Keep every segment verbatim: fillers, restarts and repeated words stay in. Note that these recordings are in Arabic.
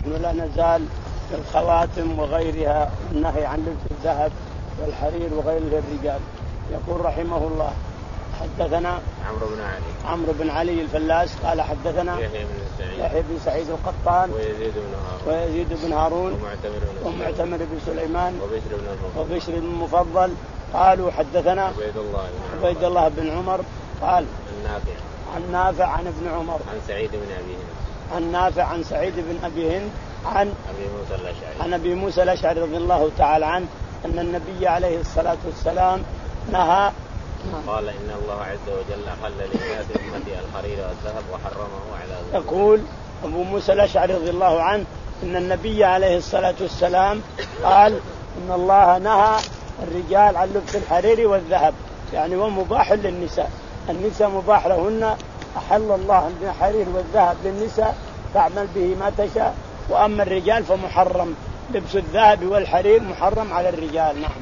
نحن لا نزال في الخواتم وغيرها، النهي عن لبس الذهب والحرير وغيره للرجال. يقول رحمه الله: حدثنا عمرو بن علي عمرو بن علي الفلاس قال حدثنا يحيى بن سعيد يحيى بن سعيد القطان ويزيد بن هارون ويزيد بن هارون ومعتمر بن ومعتمر بن سليمان وبشر بن المفضل وبشر بن المفضل قالوا حدثنا عبيد الله بن عبيد الله بن عمر قال النافع عن نافع عن ابن عمر عن سعيد بن أبي هند عن نافع عن سعيد بن أبي هند عن أبي موسى الأشعري عن أبي موسى الأشعري رضي الله تعالى عنه أن النبي عليه الصلاة والسلام نهى. قال إن الله عز وجل أحل للناس أمتي الحرير والذهب وحرمه على ذلك. يقول أبو موسى الأشعري رضي الله عنه أن النبي عليه الصلاة والسلام قال إن الله نهى الرجال عن لبس الحرير والذهب، يعني ومباح للنساء، النساء مباح لهن، أحل الله الحرير والذهب للنساء تعمل به ما تشاء، وأما الرجال فمحرم لبس الذهب والحرير محرم على الرجال. نعم.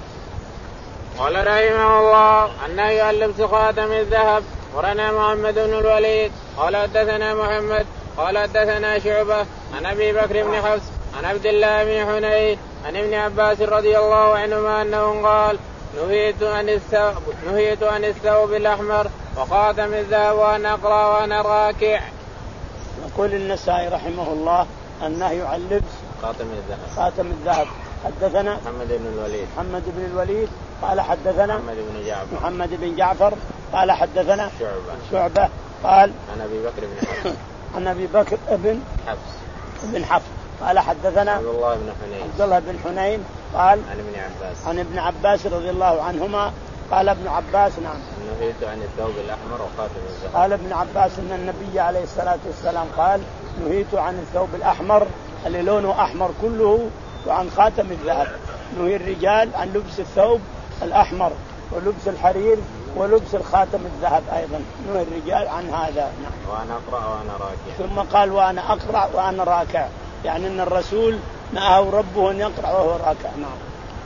قال رحمه الله: النهي عن لبس خاتم الذهب. ورنا محمد بن الوليد قال حدثنا محمد قال حدثنا شعبة عن أبي بكر بن حفص عن عبد الله بن حنين عن ابن عباس رضي الله عنهما أنه قال: نهيت عن الثوب نهيت عن الثوب الأحمر وخاتم الذهب وأن أقرأ وأنا راكع. يقول النسائي رحمه الله: النهي عن لبس خاتم الذهب خاتم الذهب. حدثنا محمد بن الوليد محمد بن الوليد قال حدثنا محمد بن جعفر محمد بن جعفر قال حدثنا شعبة شعبة قال عن أبي بكر بن حفص عن أبي بكر بن حفص بن حفص قال حدثنا عبد الله بن حنين عبد الله بن حنين قال عن ابن عباس عن ابن عباس رضي الله عنهما قال ابن عباس: نعم، نهيت عن الثوب الأحمر وخاتم الذهب. قال ابن عباس ان النبي عليه الصلاة والسلام قال: نهيت عن الثوب الأحمر اللي لونه أحمر كله وعن خاتم الذهب. نهي الرجال عن لبس الثوب الأحمر ولبس الحرير ولبس الخاتم الذهب أيضا، نهي الرجال عن هذا. نعم. وأنا أقرأ وأنا راكع. ثم قال: وأنا أقرأ وأنا راكع، يعني أن الرسول نهى ربه أن يقرأ وهو راكع. نعم.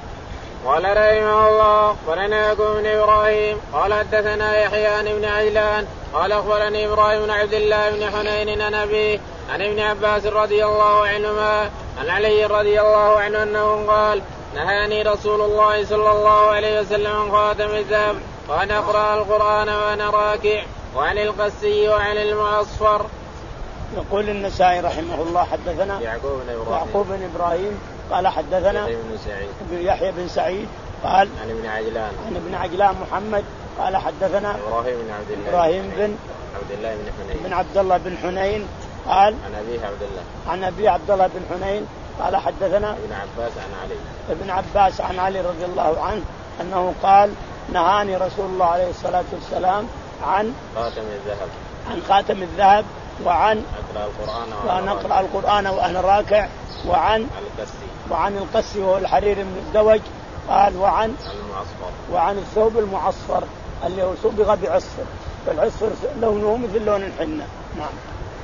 قال رحمه الله: ولنا يعقوب بن إبراهيم قال حدثنا يحيى عن ابن عجلان قال أخبرني إبراهيم بن عبد الله بن حنين عن أبيه عن ابن عباس رضي الله عنهما عن علي رضي الله عنه أنه قال: نهاني رسول الله صلى الله عليه وسلم عن خاتم الذهب وأن أقرأ القرآن وأنا راكع وعن القسي وعن المعصفر. يقول النسائي رحمه الله: حدثنا يعقوب بن إبراهيم يعقوب بن إبراهيم قال حدثنا يحيى بن سعيد يحيى بن سعيد قال عن ابن عجلان عن ابن عجلان محمد قال حدثنا إبراهيم بن عبد الله إبراهيم بن عبد الله بن حنين بن عبد الله بن حنين قال عن أبيه عبد الله عن أبي عبد الله بن حنين قال حدثنا ابن عباس عن علي ابن عباس عن علي رضي الله عنه أنه قال: نهاني رسول الله عليه الصلاة والسلام عن خاتم الذهب عن خاتم الذهب وعن أقرأ القرآن وأن أقرأ القرآن وأنا راكع وعن القسي وعن القسي وهو الحرير من الزوج، قال: وعن المعصفر وعن الثوب المعصفر اللي هو صبغ بعصفر، فالعصفر لونه مثل لون الحنة. نعم.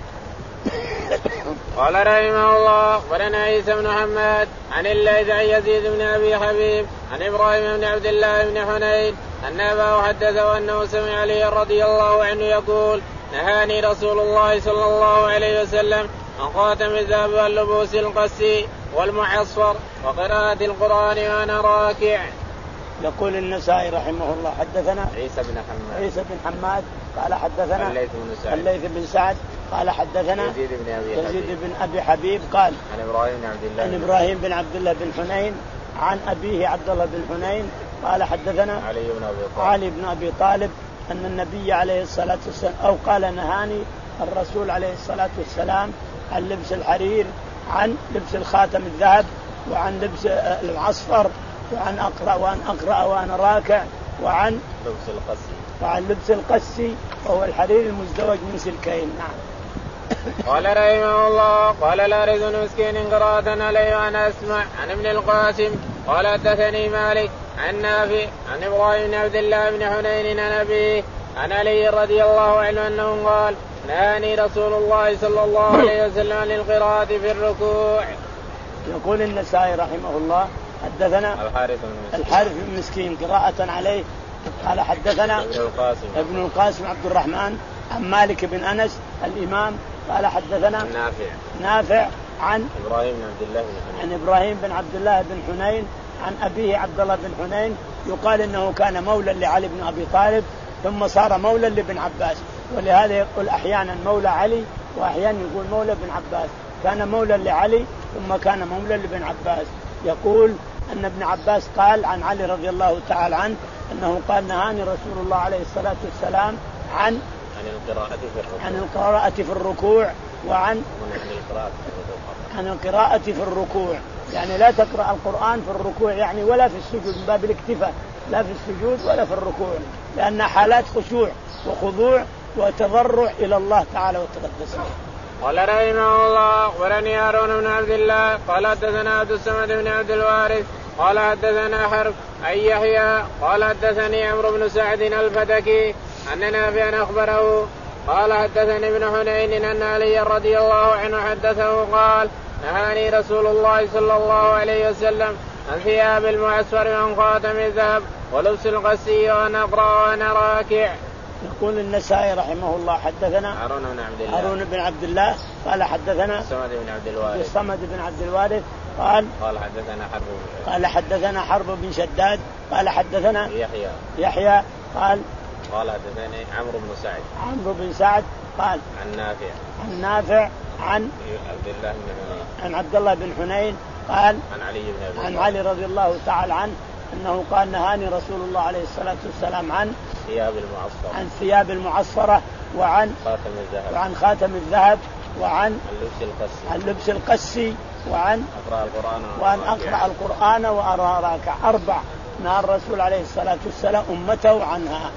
قال رحمه الله: ولنا عيسى بن محمد عن الليث عن يزيد بن أبي حبيب عن إبراهيم بن عبد الله بن حنين أن أباه حدثه أنه سمع علي رضي الله عنه يقول: نهاني رسول الله صلى الله عليه وسلم عن خاتم الذهب واللبوس القسي والمعصفر وقراءة القرآن وأنا راكع. يقول النسائي رحمه الله: حدثنا عيسى بن حماد عيسى بن حماد قال حدثنا الليث بن سعد الليث بن سعد قال حدثنا يزيد بن أبي يزيد حبيب بن أبي حبيب قال عن إبراهيم بن عبد الله عن إبراهيم بن عبد الله بن حنين عن أبيه عبد الله بن حنين قال حدثنا علي بن أبي طالب علي بن أبي طالب أن النبي عليه الصلاة والسلام أو قال: نهاني الرسول عليه الصلاة والسلام عن لبس الحرير، عن لبس الخاتم الذهب، وعن لبس العصفر، وعن أقرأ وأن أقرأ وأنا راكع، وعن لبس القسي وعن لبس القسي وهو الحرير المزدوج من سلكين. نعم. قال رحمه الله: قال لا رزق مسكين قراءة عليه وأنا أسمع عن ابن القاسم قال حدثني مالك عن نافع عن إبراهيم بن عبد الله بن حنين عن أبيه عن علي رضي الله عنه أنه قال: نهاني رسول الله صلى الله عليه وسلم عن القراءة في الركوع. يقول النسائي رحمه الله: حدثنا الحارث الحارث بن مسكين قراءة عليه قال حدثنا ابن القاسم ابن القاسم عبد الرحمن عن مالك بن أنس الإمام قال حدثنا نافع نافع عن إبراهيم بن عبد الله بن حنين عن إبراهيم بن عبد الله بن حنين عن أبيه عبد الله بن حنين يقال إنه كان مولى لعلي بن أبي طالب ثم صار مولى لابن عباس، ولهذا يقول أحيانا مولى علي وأحيانا يقول مولى بن عباس. كان مولى لعلي ثم كان مولى لابن عباس. يقول أن ابن عباس قال عن علي رضي الله تعالى عنه أنه قال نهاني رسول الله عليه الصلاة والسلام عن عن القراءة في الركوع عن القراءة في الركوع وعن عن القراءة في الركوع، يعني لا تقرأ القرآن في الركوع يعني ولا في السجود من باب الاكتفاء، لا في السجود ولا في الركوع، لأن حالات خشوع وخضوع وتضرع إلى الله تعالى وتقدس. قال رحمه الله أخبرني هارون بن عبد الله قال حدثنا عبد الصمد بن عبد الوارث قال حدثنا حرب عن يحيى قال حدثني عمرو بن سعد الفتكي أن نافعا أخبره قال حدثني ابن حنين أن علي رضي الله عنه حدثه قال نهاني رسول الله صلى الله عليه وسلم عن ثياب المعسفر وعن خاتم الذهب ولبس القسي وأن أقرأ وأنا راكع. يقول النسائي رحمه الله حدثنا هارون بن عبد الله هارون بن عبد الله قال حدثنا الصمد بن عبد الوارث الصمد بن عبد الوارث قال قال حدثنا حرب قال حدثنا حرب بن شداد قال حدثنا يحيى يحيى قال قال حدثني عمرو بن سعد عمرو بن سعد قال عن نافع عن نافع عن عبد الله بن حنين عن عبد الله بن حنين قال عن علي بن أبي عن علي رضي الله تعالى عنه أنه قال نهاني رسول الله عليه الصلاة والسلام عن ثياب المعصفرة عن ثياب المعصفرة وعن خاتم الذهب وعن خاتم الذهب وعن اللبس القسي عن لبس القسي وعن أقرأ القرآن وأن أقرأ القرآن وأرى راكع. أربع نهى الرسول عليه الصلاة والسلام أمته عنها.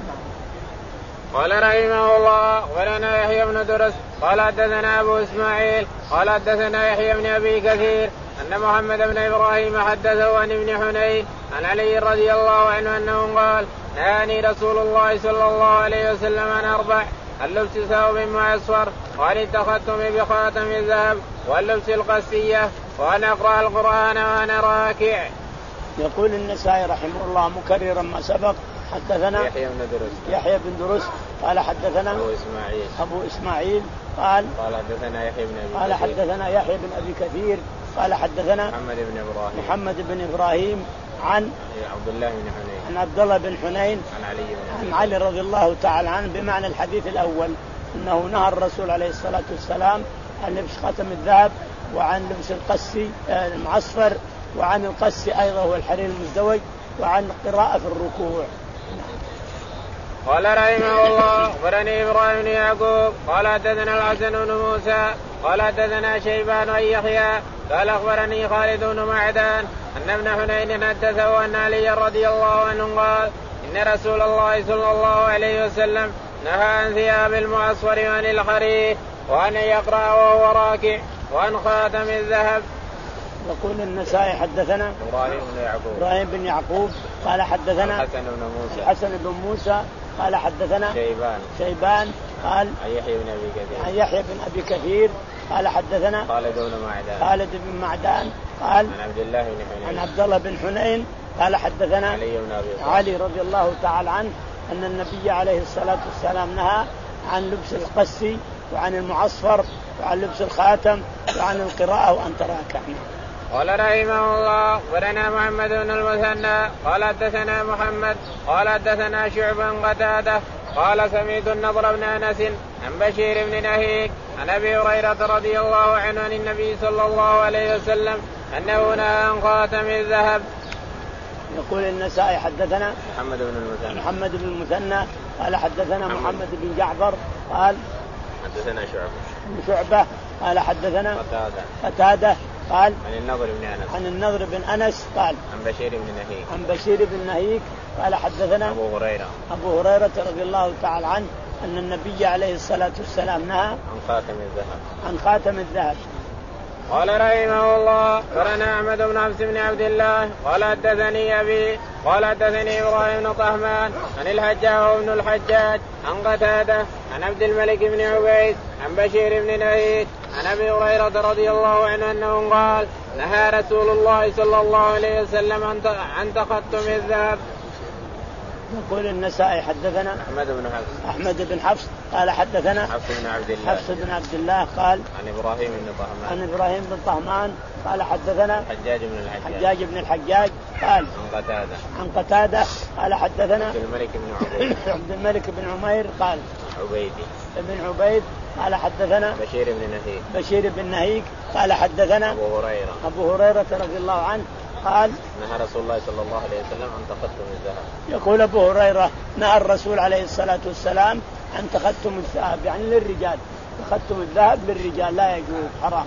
قال رحمه الله ولنا يحيى بن درس قال حدثنا أبو إسماعيل قال حدثنا يحيى بن أبي كثير أن محمد بن إبراهيم حدثه عن ابن حنين عن علي رضي الله عنه أنه قال نهاني رسول الله صلى الله عليه وسلم عن أربع اللبس ثوب معصفر وعن التختم بخاتم الذهب واللبس القسية وأن أقرأ القرآن وأنا راكع. يقول النسائي رحمه الله مكررا ما سبق حدثنا يحيى بن درس يحيى بن درس قال حدثنا أبو إسماعيل أبو إسماعيل قال قال حدثنا يحيى بن أبي قال كثير حدثنا يحيى بن أبي كثير قال حدثنا محمد بن إبراهيم محمد بن إبراهيم عن عبد الله بن حنين عن عبد الله بن حنين عن علي بن عن علي رضي الله تعالى عنه بمعنى الحديث الأول أنه نهى الرسول عليه الصلاة والسلام عن لبس خاتم الذهب وعن لبس القسي المعصفر وعن القسي أيضا هو الحرير المزدوج وعن القراءة في الركوع. قال رحمه الله أخبرني إبراهيم بن يعقوب قال حدثنا الحسن بن موسى قال حدثنا شيبان عن يحيى قال أخبرني خالد بن معدان أن ابن حنين حدثه أن علي رضي الله عنه قال إن رسول الله صلى الله عليه وسلم نهى عن ثياب المعصفر وعن الحرير وأن يقرأ وهو راكع وعن خاتم الذهب. يقول النسائي حدثنا إبراهيم بن يعقوب إبراهيم بن يعقوب قال حدثنا الحسن بن موسى الحسن بن موسى قال حدثنا شيبان شيبان قال عن يحيى بن أبي كثير عن يحيى بن أبي كثير قال حدثنا خالد بن معدان خالد بن معدان قال عن عبد الله بن حنين عن عبد الله بن حنين قال حدثنا علي بن أبي طالب علي رضي الله تعالى عنه أن النبي عليه الصلاة والسلام نهى عن لبس القسي وعن المعصفر وعن لبس الخاتم وعن القراءة وأن تراكع. قال رحمه الله ولنا محمد بن المثنى قال حدثنا محمد قال حدثنا شعبا قتاده قال سمعت النضر بن أنس عن بشير بن نهيك عن أبي هريرة رضي الله عنه عن النبي صلى الله عليه وسلم أنه نهى عن خاتم الذهب. يقول النسائي حدثنا محمد بن المثنى محمد بن المثنى قال حدثنا محمد بن جعفر قال حدثنا شعبة شعبة قال حدثنا قتادة قتادة قال عن النضر بن أنس عن النضر بن أنس قال عن بشير بن نهيك عن بشير بن نهيك قال حدثنا أبو هريرة أبو هريرة رضي الله تعالى عنه أن النبي عليه الصلاة والسلام نهى عن خاتم الذهب عن خاتم الذهب. قال رحمه الله قرنا أحمد بن عبس بن عبد الله قال حدثني أبي قال حدثني إبراهيم بن طهمان عن الحجاج بن الحجاج عن قتادة عن عبد الملك بن عبيد عن بشير بن نهيك عن أبي هريرة رضي الله عنه أنه قال نهى رسول الله صلى الله عليه وسلم عن تختم الذهب. يقول النسائي حدثنا أحمد بن حفص أحمد بن حفص قال حدثنا حفص بن عبد الله حفص بن عبد الله قال عن إبراهيم بن طهمان عن إبراهيم بن طهمان قال حدثنا حجاج بن الحجاج حجاج بن الحجاج قال عن قتادة عن قتادة قال حدثنا عبد الملك بن عبيد عبد الملك بن عمير قال عبيدي ابن عبيد قال حدثنا بشير بن نهيك بشير بن نهيك قال حدثنا أبو هريرة أبو هريرة رضي الله عنه قال نهى رسول الله صلى الله عليه وسلم عن تختم الذهب. يقول أبو هريرة نهى الرسول عليه الصلاة والسلام عن تختم الذهب يعني للرجال، تختم الذهب للرجال لا يجوز حرام.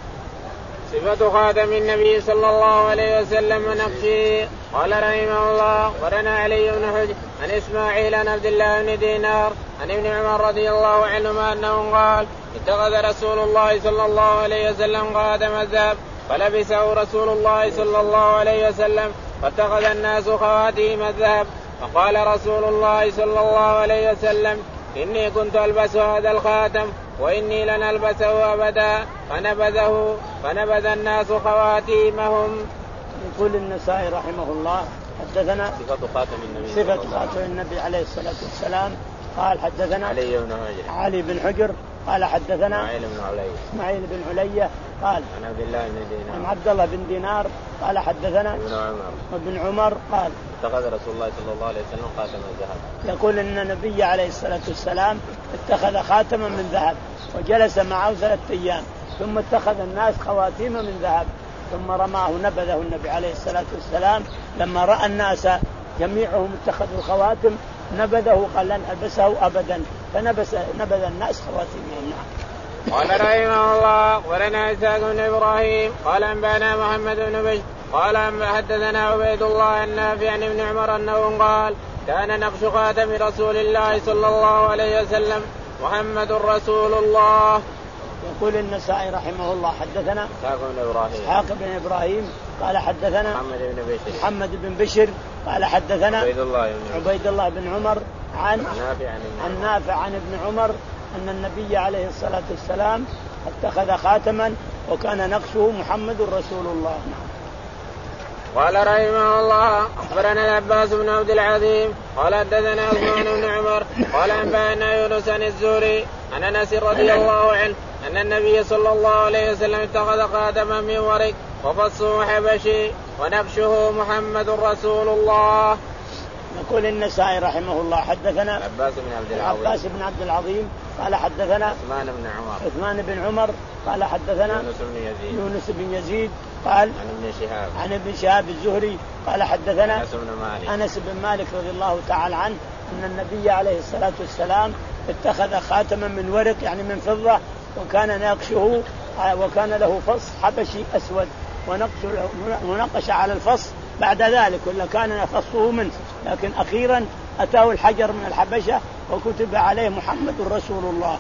صفة خاتم النبي صلى الله عليه وسلم ونقشه. قال رحمه الله ورنا علي بن حجر عن إسماعيل عن عبد الله بن دينار عن ابن عمر رضي الله عنهما أنه قال اتخذ رسول الله صلى الله عليه وسلم خاتم الذهب فلبسه رسول الله صلى الله عليه وسلم فاتخذ الناس خواتيم الذهب فقال رسول الله صلى الله عليه وسلم إني كنت ألبس هذا الخاتم وإني لن ألبسه أبدا فنبذه فنبذ الناس خواتيمهم. يقول النسائي رحمه الله حدثنا صفة خاتم النبي صفة خاتم النبي عليه الصلاة والسلام قال حدثنا علي بن حجر علي بن حجر قال حدثنا إسماعيل بن علي إسماعيل بن علي قال عن عبد الله بن دينار عن عبد الله بن دينار قال حدثنا ابن عمر ابن عمر قال اتخذ رسول الله صلى الله عليه وسلم خاتم الذهب. يقول ان النبي عليه الصلاة والسلام اتخذ خاتما من ذهب وجلس معه ثلاثة ايام ثم اتخذ الناس خواتيم من ذهب ثم رماه نبذه النبي عليه الصلاة والسلام لما رأى الناس جميعهم اتخذوا الخواتم نبذه قال لن ألبسه أبدا فنبذ نبذ الناس خواتيمهم. قال رحمه الله ولنا إسحاق بن إبراهيم قال أنبأنا محمد بن بشر قال حدثنا عبيد الله النافع عن ابن عمر أنه قال كان نقش خاتم رسول الله صلى الله عليه وسلم محمد رسول الله. يقول النسائي رحمه الله حدثنا إسحاق بن إبراهيم إسحاق بن إبراهيم قال حدثنا محمد بن بشر محمد بن بشر قال حدثنا عبيد الله بن عبيد الله بن عمر عن نافع عن, عن نافع عن ابن عمر أن النبي عليه الصلاة والسلام اتخذ خاتما وكان نقشه محمد رسول الله. قال رحمه الله أخبرنا العباس بن عبد العظيم قال حدثنا عثمان بن عمر قال أنبأنا يونس عن الزهري عن أنس رضي الله عنه أن النبي صلى الله عليه وسلم اتخذ خاتما من ورق وفصه حبشي ونقشه محمد رسول الله. يقول النسائي رحمه الله حدثنا عباس بن عبد العظيم عباس بن عبد العظيم قال حدثنا عثمان بن عمر عثمان بن عمر قال حدثنا يونس بن يزيد يونس بن يزيد قال عن ابن شهاب عن ابن شهاب الزهري قال حدثنا أنس بن مالك أنس بن مالك رضي الله تعالى عنه أن النبي عليه الصلاة والسلام اتخذ خاتما من ورق يعني من فضة وكان نقشه وكان له فص حبشي أسود ونقش على الفص بعد ذلك ولا كان فصه منه لكن أخيرا أتاه الحجر من الحبشة وكتب عليه محمد رسول الله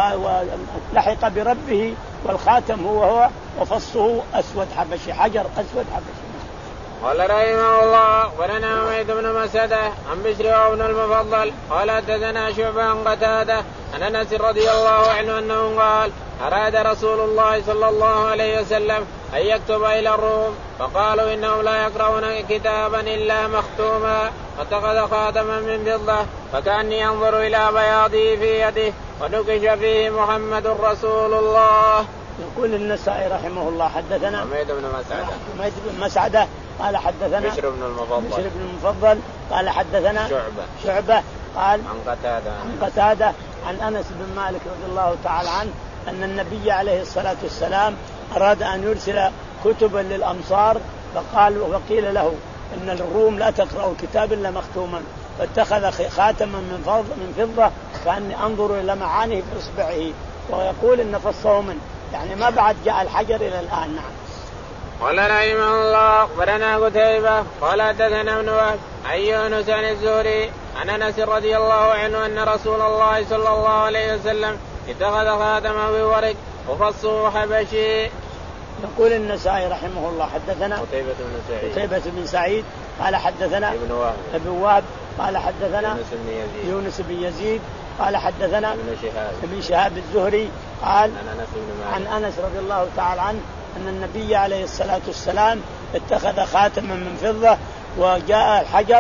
ولحق بربه والخاتم هو هو وفصه أسود حبشي حجر أسود حبشي. قال رحمه الله ولنا عميد بن مسعدة عن بشر بن المفضل قال حدثنا شعبة عن قتادة عن أنس رضي الله عنه أنه قال أراد رسول الله صلى الله عليه وسلم أن يكتب إلى الروم فقالوا إنهم لا يقرؤون كتابا إلا مختوما فاتخذ خاتما من فضة فكأني أنظر إلى بياضه في يده ونقش فيه محمد رسول الله. يقول النسائي رحمه الله حدثنا عميد بن مسعدة عميد بن مسعدة قال حدثنا بشر بن المفضل بشر بن المفضل قال حدثنا شعبة شعبة قال عن قتادة عن قتادة عن أنس بن مالك رضي الله تعالى عنه أن النبي عليه الصلاة والسلام أراد أن يرسل كتبا للأمصار فقال وقيل له إن الروم لا تقرأ كتاب إلا مختوما فاتخذ خاتما من فضة من فضة كأني أنظر إلى معانيه في إصبعه ويقول إن فصه منه يعني ما بعد جاء الحجر إلى الآن. نعم. قال رحمه الله أخبرنا قتيبة قال حدثنا ابن وهب عن يونس عن الزهري عن أنس رضي الله عنه أن رسول الله صلى الله عليه وسلم اتخذ خاتما بورق وفصه حبشي. يقول النسائي رحمه الله حدثنا قتيبة بن سعيد قتيبة بن سعيد قال حدثنا ابن وهب ابن وهب قال حدثنا يونس بن يزيد يونس بن يزيد قال حدثنا ابن شهاب ابن شهاب الزهري قال عن أنس بن مالك عن أنس رضي الله تعالى عنه أن النبي عليه الصلاة والسلام اتخذ خاتما من فضة وجاء الحجر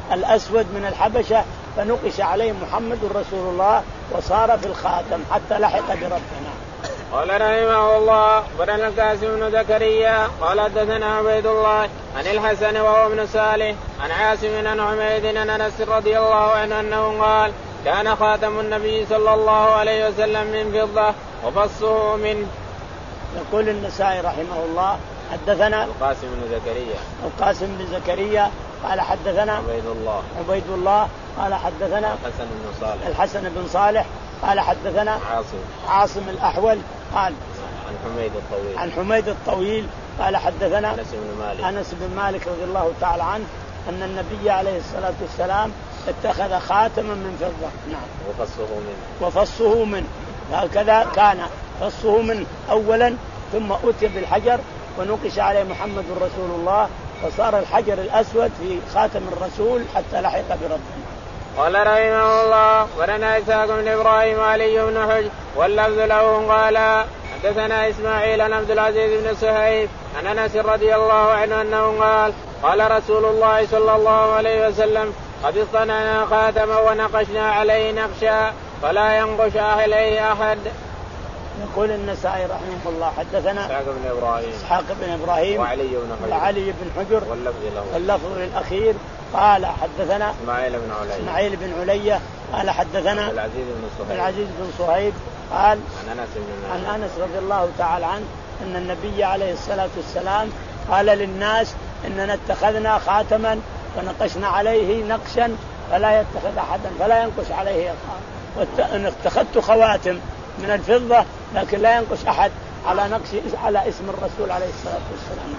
الأسود من الحبشة فنقش عليه محمد رسول الله وصار في الخاتم حتى لحق بربنا. قال رحمه الله أخبرنا القاسم بن زكريا قال حدثنا عبيد الله عن الحسن وهو ابن صالح عن عاصم عن حميد عن أنس رضي الله عنه أنه قال كان خاتم النبي صلى الله عليه وسلم من فضة وفصه منه. يقول النسائي رحمه الله حدثنا القاسم بن زكريا القاسم بن زكريا قال حدثنا عبيد الله عبيد الله قال حدثنا الحسن بن صالح الحسن بن صالح قال حدثنا عاصم عاصم الأحول قال عن حميد الطويل عن حميد الطويل قال حدثنا أنس بن مالك أنس بن مالك رضي الله تعالى عنه أن النبي عليه الصلاة والسلام اتخذ خاتما من فضة. نعم. وفصه منه وفصه منه هكذا كان فصه منه أولا ثم أتي بالحجر ونقش عليه محمد رسول الله فصار الحجر الأسود في خاتم الرسول حتى لحق بربنا. قال رحمه الله ولنا إسحاق بن إبراهيم وعلي بن حجر واللفظ له قال حدثنا إسماعيل عن عبد العزيز بن صهيب عن أنس رضي الله عنه أنه قال قال رسول الله صلى الله عليه وسلم قد اصطنعنا خاتما ونقشنا عليه نقشا فلا ينقش عليه أحد. يقول النسائي رحمه الله حدثنا إسحاق بن إبراهيم إسحاق بن إبراهيم وعلي بن حجر وعلي بن حجر واللفظ له واللفظ الأخير قال حدثنا إسماعيل بن علي إسماعيل بن علي قال حدثنا العزيز بن صهيب العزيز بن صهيب قال عن أنس بن مالك عن أنس رضي الله تعالى عنه أن النبي عليه الصلاة والسلام قال للناس إننا اتخذنا خاتما ونقشنا عليه نقشا فلا يتخذ أحدا فلا ينقش عليه أحد. اتخذت خواتم من الفضة لكن لا ينقش أحد على نقش على اسم الرسول عليه الصلاة والسلام.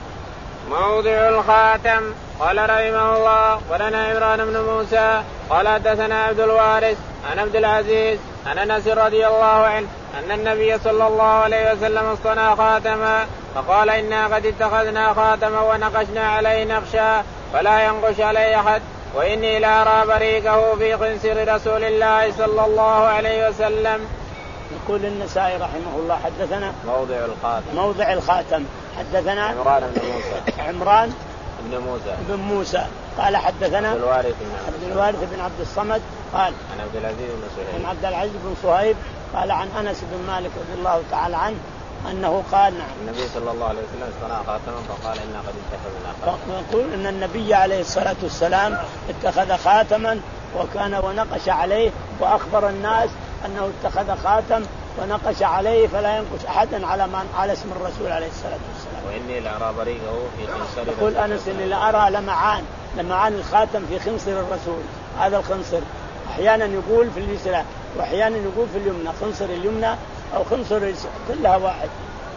موضع الخاتم. قال رحمه الله ولنا عمران بن موسى قال حدثنا عبد الوارث عن عبد العزيز عن أنس رضي الله عنه أن النبي صلى الله عليه وسلم اصطنع خاتما فقال إنا قد اتخذنا خاتما ونقشنا عليه نقشا فلا ينقش عليه أحد وإني لا أرى بريقه في خنصر رسول الله صلى الله عليه وسلم. يقول النسائي رحمه الله حدثنا موضع الخاتم موضع الخاتم حدثنا عمران بن موسى عمران بن موسى بن موسى قال حدثنا عبد الوارث عبد الوارث بن عبد الصمد قال عن عبد العزيز بن صهيب عن عبد العزيز بن صهيب قال عن أنس بن مالك رضي الله تعالى عنه أنه قال نعم النبي صلى الله عليه وسلم اصطنع خاتما فقال إنا قد اتخذنا خاتما. يقول أن النبي عليه الصلاة والسلام اتخذ خاتما وكان ونقش عليه وأخبر الناس أنه اتخذ خاتم ونقش عليه فلا ينقش أحدا على من على اسم الرسول عليه الصلاة والسلام. وإني لأرى بريقه في خنصر. يقول أنس إني لأرى لمعان لمعان الخاتم في خنصر الرسول. هذا الخنصر أحيانا يقول في اليسرى وأحيانا يقول في اليمنى خنصر اليمنى أو خنصر اليسرى كلها واحد.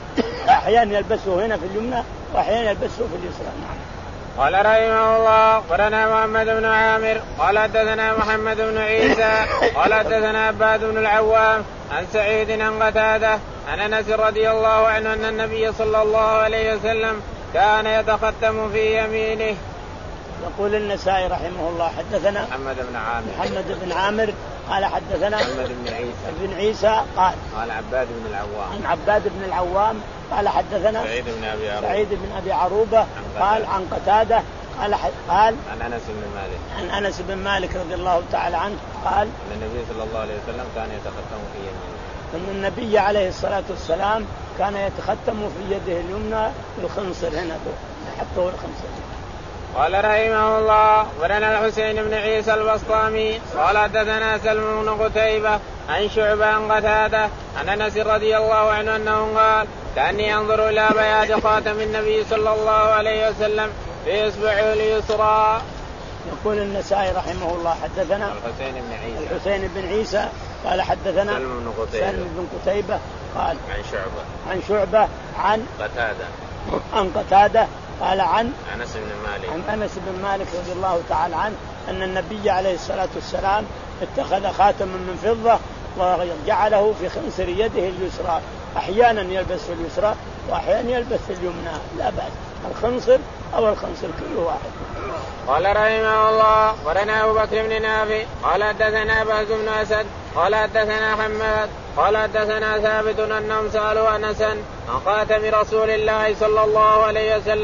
أحيانا يلبسه هنا في اليمنى وأحيانا يلبسه في اليسرى. نعم. قال رحمه الله قرنا محمد بن عامر قال حدثنا محمد بن عيسى قال حدثنا عباد بن العوام عن سعيد عن قتادة عن أنس رضي الله عنه أن النبي صلى الله عليه وسلم كان يتختم في يمينه. يقول النسائي رحمه الله حدثنا محمد بن عامر محمد بن عامر قال حدثنا محمد بن عيسى بن عيسى قال قال عباد بن العوام عن عباد بن العوام قال حدثنا سعيد بن أبي عروبة سعيد بن أبي عروبة قال عن قتادة قال قال عن أنس بن مالك عن أنس بن مالك رضي الله تعالى عنه قال أن النبي صلى الله عليه وسلم كان يتختم في يمينه. أن النبي عليه الصلاة والسلام كان يتختم في يده اليمنى بالخنصر هنا حتى هو الخنصر. قال رحمه الله ولنا الحسين بن عيسى البسطامي قال حدثنا سلم بن قتيبة عن شعبة عن قتادة عن أنس رضي الله عنه أنه قال كأني أنظر إلى بياض خاتم النبي صلى الله عليه وسلم في إصبعه اليسرى. يقول النسائي رحمه الله حدثنا الحسين بن عيسى الحسين بن عيسى قال حدثنا سلم بن قتيبة سلم بن قتيبة قال عن شعبة عن شعبة عن قتادة عن قتادة قال عن أنس بن مالك عن أنس بن مالك رضي الله تعالى عنه أن النبي عليه الصلاة والسلام اتخذ خاتما من فضة وجعله في خنصر يده اليسرى. أحيانا يلبس في اليسرى وأحيانا يلبس في اليمنى لا بأس الخنصر أو الخنصر كله واحد. قال رحمه الله ولنا أبو بكر بن نافع قال حدثنا بهز بن أسد قال حدثنا حماد قال حدثنا ثابت أنهم سألوا أنسا عن خاتم رسول الله صلى الله عليه وسلم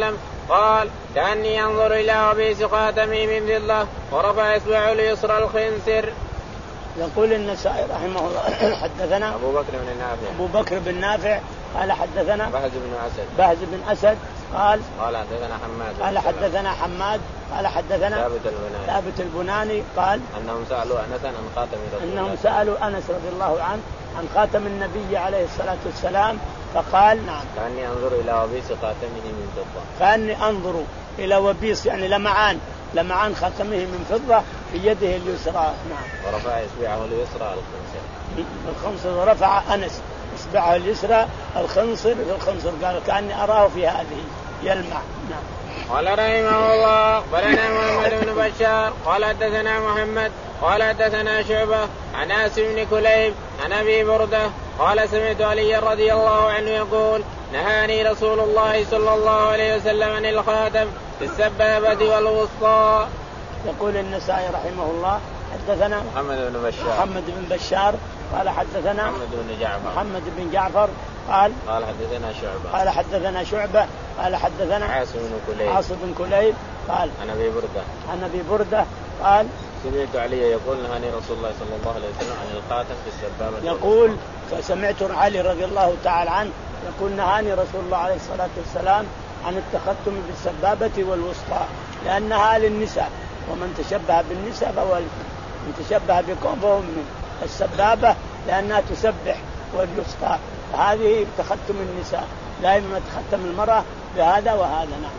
قال كأني أنظر إلى قبيس خاتمي من فضة ورفع إصبعه اليسرى الخنصر. يقول النسائي رحمه الله حدثنا أبو بكر بن نافع أبو بكر بن نافع قال حدثنا بهز بن أسد بهز بن أسد قال قال حدثنا حماد قال حدثنا حماد قال حدثنا ثابت البناني ثابت البناني قال أنهم سألوا أنس عن خاتم رسول الله أنهم سألوا أنس رضي الله عنه عن خاتم النبي عليه الصلاة والسلام فقال نعم كأني أنظر إلى وبيس خاتمه من فضة كأني أنظر إلى وبيس يعني لمعان لمعان خاتمه من فضة في يده اليسرى. نعم. ورفع إصبعه اليسرى الخنصر الخنصر ورفع أنس إصبعه اليسرى الخنصر في الخنصر قال كأني أراه في هذه يلمع. نعم. قال رحمه الله قالنا محمد بن بشار قال حدثنا محمد قال حدثنا شعبة عن عاصم بن كليب عن أبي بردة قال سمعت علي رضي الله عنه يقول نهاني رسول الله صلى الله عليه وسلم عن الخاتم في السبابة والوسطى. يقول النسائي رحمه الله حدثنا محمد بن بشار محمد بن بشار قال حدثنا محمد بن جعفر محمد بن جعفر قال قال حدثنا شعبة قال حدثنا شعبة قال حدثنا عاصم بن كليب عاصم بن كليب قال عن أبي بردة عن أبي بردة قال سمعت علي يقول نهاني رسول الله صلى الله عليه وسلم عن الخاتم في السبابة. يقول سمعت علي رضي الله تعالى عنه يقول نهاني رسول الله عليه الصلاة والسلام عن التختم بالسبابة والوسطى لأنها للنساء ومن تشبه بالنساء فهو من تشبه بقوم فهو من السبابة لأنها تسبح والوسطى هذه تختم النساء لا إما تختم المرأة بهذا وهذا. نعم.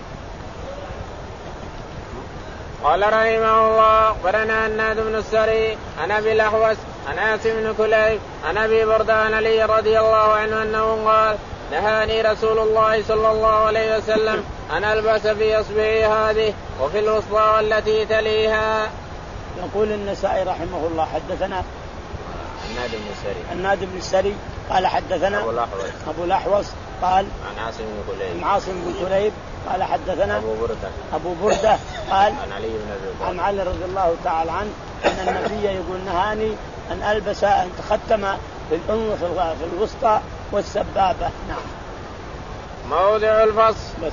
قال رحمه الله قرنا الناد بن السري عن أبي الأحوص عن عاصم بن كليب عن أبي بردة عن علي رضي الله عنه أنه قال نهاني رسول الله صلى الله عليه وسلم أن ألبس في إصبعي هذه وفي الوسطى التي تليها. يقول النسائي رحمه الله حدثنا الناد بن السري الناد بن السري قال حدثنا أبو الأحوص أبو الأحوص قال عن عاصم بن كليب عن عاصم بن كليب قال حدثنا أبو بردة أبو بردة قال عن علي بن أبي طالب عن علي رضي الله تعالى عنه أن النبي يقول نهاني أن ألبس أن تختم في الأنف في الوسطى والسبابة. نعم. موضع الفصل. بس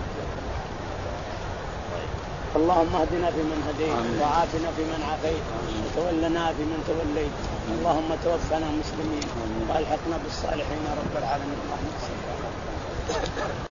اللهم اهدنا فيمن هديت وعافنا فيمن عافيت وتولنا فيمن توليت اللهم توفنا مسلمين والحقنا بالصالحين يا رب العالمين. اللهم